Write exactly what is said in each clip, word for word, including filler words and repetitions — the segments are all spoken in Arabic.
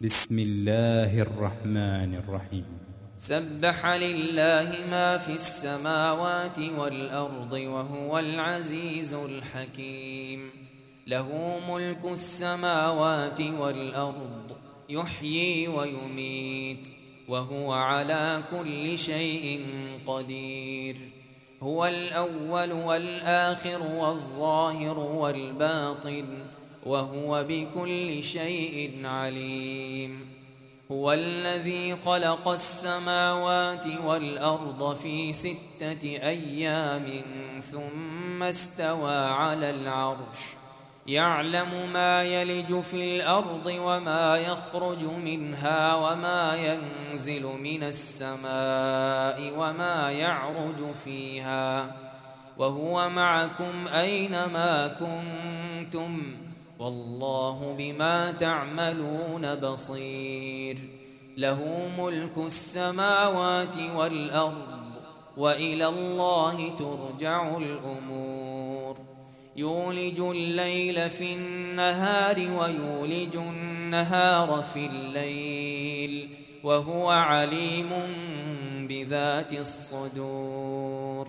بسم الله الرحمن الرحيم. سبح لله ما في السماوات والأرض وهو العزيز الحكيم. له ملك السماوات والأرض يحيي ويميت وهو على كل شيء قدير. هو الأول والآخر والظاهر والباطن وهو بكل شيء عليم. هو الذي خلق السماوات والأرض في ستة أيام ثم استوى على العرش يعلم ما يلج في الأرض وما يخرج منها وما ينزل من السماء وما يعرج فيها وهو معكم أينما كنتم والله بما تعملون بصير. له ملك السماوات والأرض وإلى الله ترجع الأمور. يولج الليل في النهار ويولج النهار في الليل وهو عليم بذات الصدور.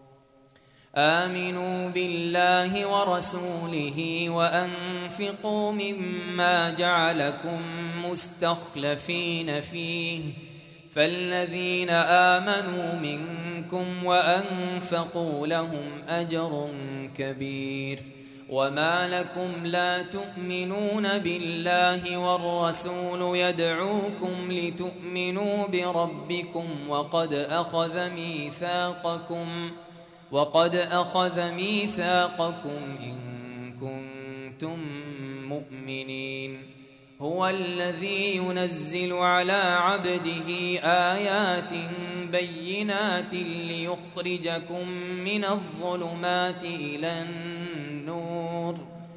آمنوا بالله ورسوله وأنفقوا مما جعلكم مستخلفين فيه فالذين آمنوا منكم وأنفقوا لهم أجر كبير. وما لكم لا تؤمنون بالله والرسول يدعوكم لتؤمنوا بربكم وقد أخذ ميثاقكم وقد أخذ ميثاقكم إن كنتم مؤمنين. هو الذي ينزل على عبده آيات بينات ليخرجكم من الظلمات إلى النور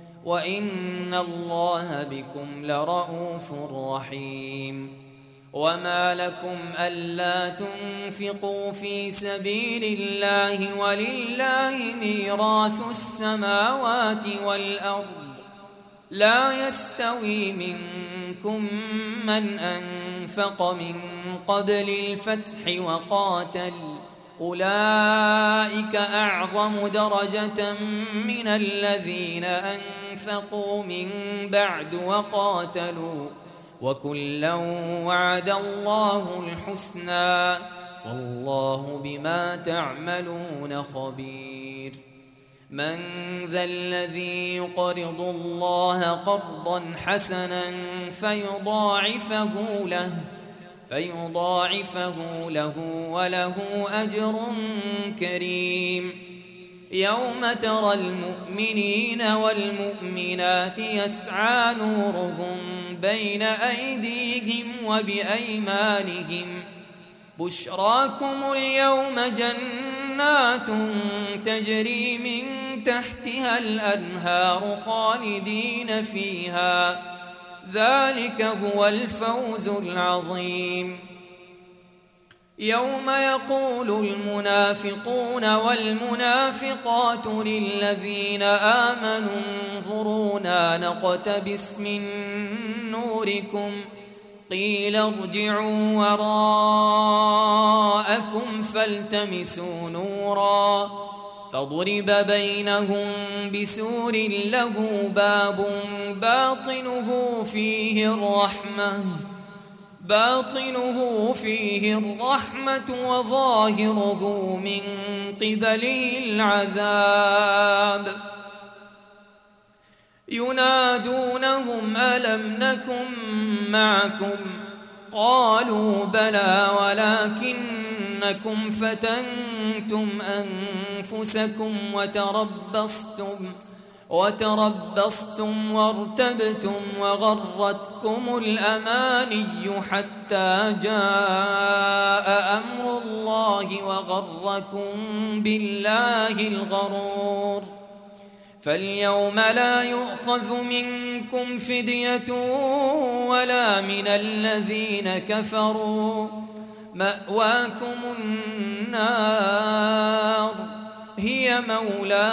وإن الله بكم لرءوف رحيم. وما لكم ألا تنفقوا في سبيل الله ولله ميراث السماوات والأرض لا يستوي منكم من أنفق من قبل الفتح وقاتل أولئك أعظم درجة من الذين أنفقوا من بعد وقاتلوا وكلا وعد الله الحسنى والله بما تعملون خبير. من ذا الذي يقرض الله قرضا حسنا فيضاعفه له فيضاعفه له وله أجر كريم. يوم ترى المؤمنين والمؤمنات يسعى نورهم بين أيديهم وبأيمانهم بشراكم اليوم جنات تجري من تحتها الأنهار خالدين فيها ذلك هو الفوز العظيم. يوم يقول المنافقون والمنافقات للذين آمنوا انظرونا نقتبس من نوركم قيل ارجعوا وراءكم فالتمسوا نورا فضرب بينهم بسور له باب باطنه فيه الرحمة باطنه فيه الرحمة وظاهره من قبله العذاب. ينادونهم ألم نكن معكم قالوا بلى ولكنكم فتنتم أنفسكم وتربصتم وتربصتم وارتبتم وغرتكم الأماني حتى جاء أمر الله وغركم بالله الغرور. فاليوم لا يؤخذ منكم فدية ولا من الذين كفروا مأواكم النار هي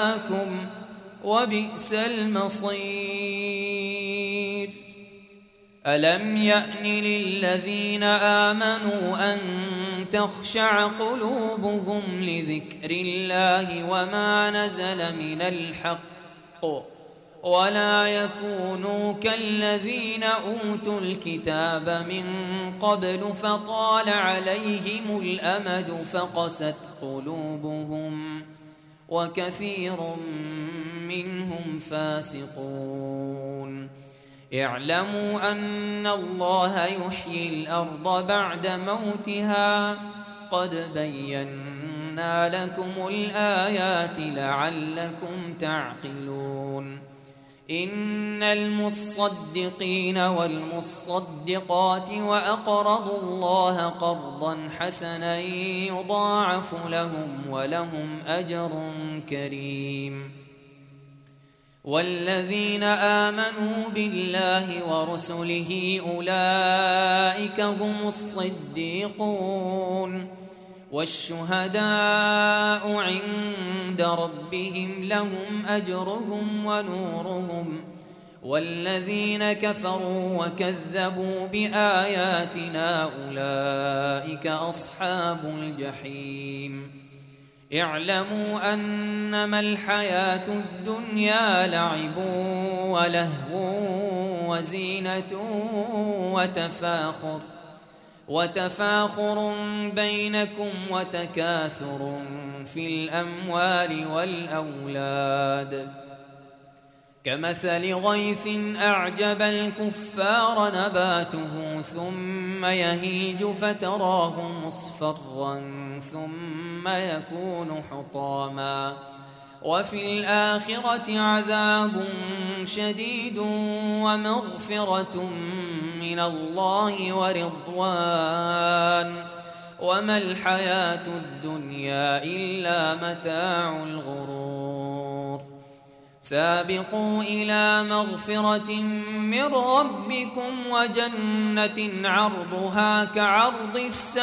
مولاكم وبئس المصير. ألم يأن للذين آمنوا أن تخشع قلوبهم لذكر الله وما نزل من الحق ولا يكونوا كالذين أوتوا الكتاب من قبل فطال عليهم الأمد فقست قلوبهم وكثير منهم فاسقون. اعلموا أن الله يحيي الأرض بعد موتها قد بينا لكم الآيات لعلكم تعقلون. إن المصدقين والمصدقات وأقرضوا الله قرضا حسنا يضاعف لهم ولهم أجر كريم. والذين آمنوا بالله ورسله أولئك هم الصديقون والشهداء عند ربهم لهم أجرهم ونورهم. والذين كفروا وكذبوا بآياتنا أولئك أصحاب الجحيم. اعلموا أنما الحياة الدنيا لعب ولهو وزينة وتفاخر وتفاخر بينكم وتكاثر في الأموال والأولاد كمثل غيث أعجب الكفار نباته ثم يهيج فتراه مصفرا ثم يكون حطاما وفي الآخرة عذاب شديد ومغفرة من الله ورضوان وما الحياة الدنيا إلا متاع الغرور. سابقوا إلى مغفرة من ربكم وجنة عرضها كعرض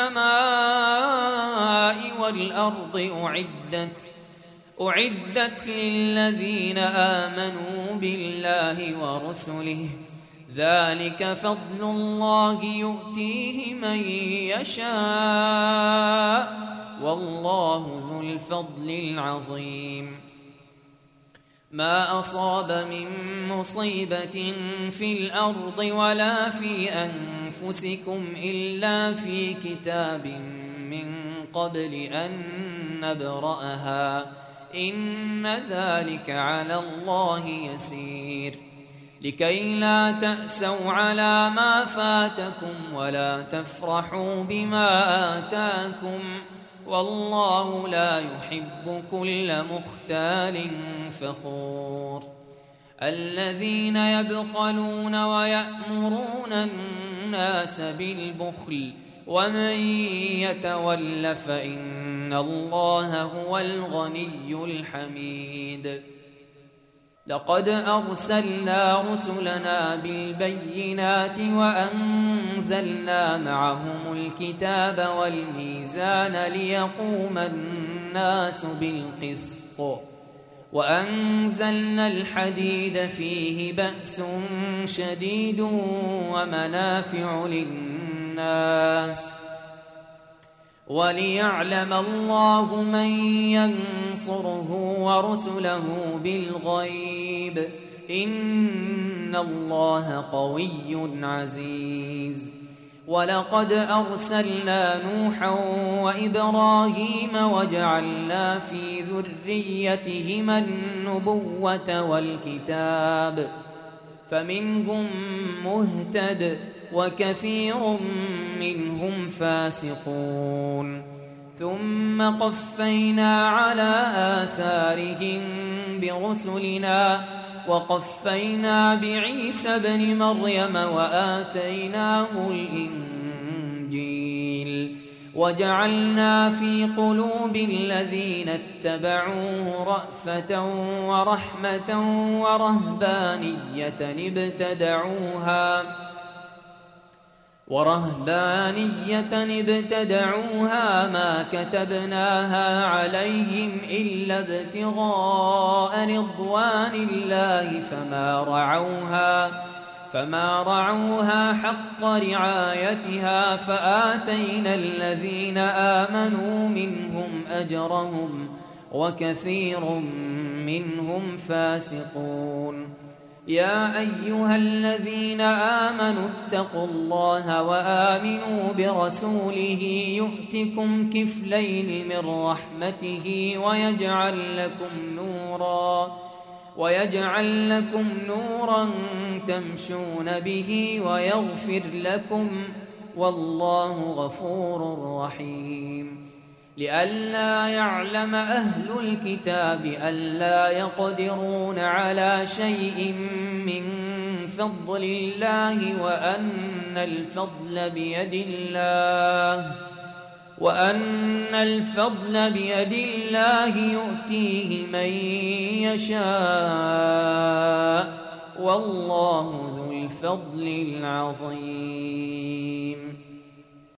السماء والأرض أعدت أعدت للذين آمنوا بالله ورسله ذلك فضل الله يؤتيه من يشاء والله ذو الفضل العظيم. ما أصاب من مصيبة في الأرض ولا في أنفسكم إلا في كتاب من قبل أن نبرأها إن ذلك على الله يسير. لكي لا تأسوا على ما فاتكم ولا تفرحوا بما آتاكم والله لا يحب كل مختال فخور. الذين يبخلون ويأمرون الناس بالبخل ومن يتول فإن الله هو الغني الحميد. لقد أرسلنا رسلنا بالبينات وأنزلنا معهم الكتاب والميزان ليقوم الناس بالقسط وأنزلنا الحديد فيه بأس شديد ومنافع للناس وليعلم الله من ينصره ورسله بالغيب إن الله قوي عزيز. ولقد أرسلنا نوحا وإبراهيم وجعلنا في ذريتهما النبوة والكتاب فمنهم مهتد وكثير منهم فاسقون. ثم قفينا على آثارهم برسلنا وقفينا بعيسى ابن مريم وآتيناه الإنجيل وجعلنا في قلوب الذين اتبعوه رأفة ورحمة ورهبانية ابتدعوها ورهبانية ابتدعوها ما كتبناها عليهم إلا ابتغاء رضوان الله فما رعوها فما رعوها حق رعايتها فآتينا الذين آمنوا منهم أجرهم وكثير منهم فاسقون. يا أيها الذين آمنوا اتقوا الله وآمنوا برسوله يؤتكم كفلين من رحمته ويجعل لكم نورا ويجعل لكم نورا تمشون به ويغفر لكم والله غفور رحيم. لئلا يعلم أهل الكتاب ألا يقدرون على شيء من فضل الله وأن الفضل بيد الله وأن الفضل بيد الله يؤتيه من يشاء والله ذو الفضل العظيم.